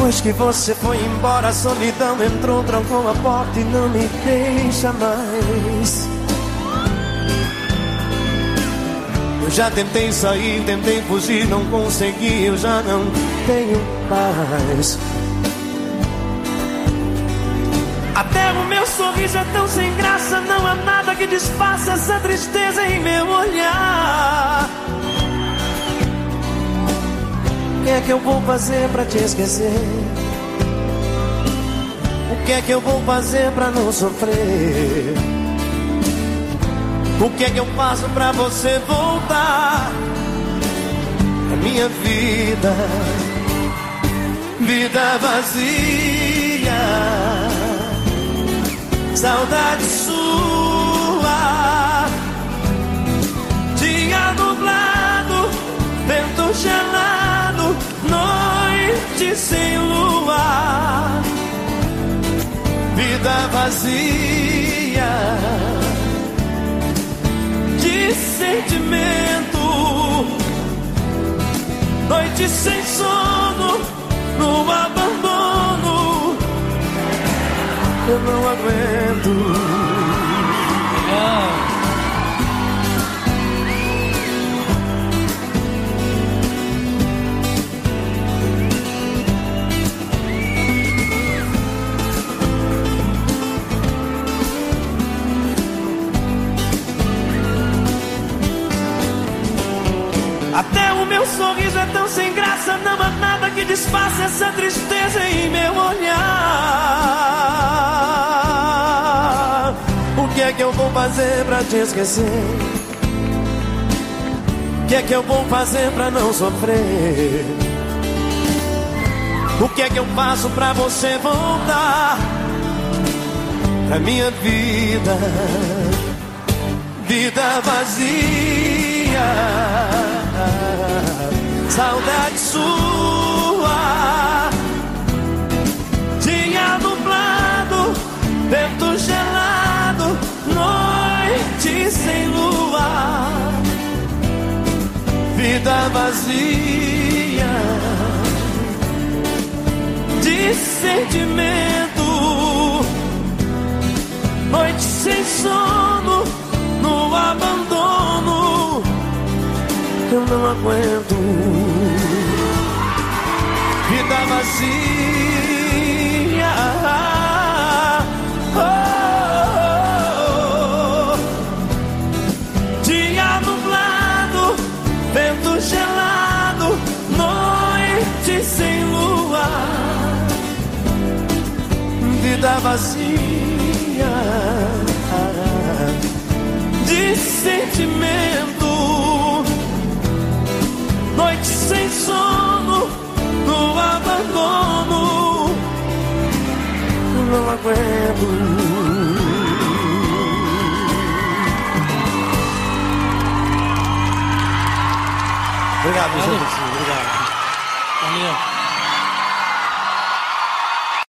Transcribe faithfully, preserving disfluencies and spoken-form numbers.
Depois que você foi embora, a solidão entrou, trancou a porta e não me deixa mais. Eu já tentei sair, tentei fugir, não consegui, eu já não tenho paz. Até o meu sorriso é tão sem graça, não há nada que disfarce essa tristeza em meu olhar. O que é que eu vou fazer pra te esquecer? O que é que eu vou fazer pra não sofrer? O que é que eu faço pra você voltar? A minha vida, vida vazia, saudade sua. Dia nublado, vento gelado, noite sem lua. Vida vazia de sentimento, noite sem sono, no abandono. Eu não aguento. Ah. Até o meu sorriso é tão sem graça, não há nada que disfarce essa tristeza em meu olhar. O que é que eu vou fazer pra te esquecer? O que é que eu vou fazer pra não sofrer? O que é que eu faço pra você voltar pra minha vida? Vida vazia, saudade sua. Dia nublado, vento gelado, noite sem lua. Vida vazia de sentimento, noite sem sono, no abandono. Eu não aguento. Vida vazia, oh, oh, oh. Dia nublado, vento gelado, noite sem lua. Vida vazia de sentimento, noite sem sono, no abandono. Não aguento. Obrigado, gente.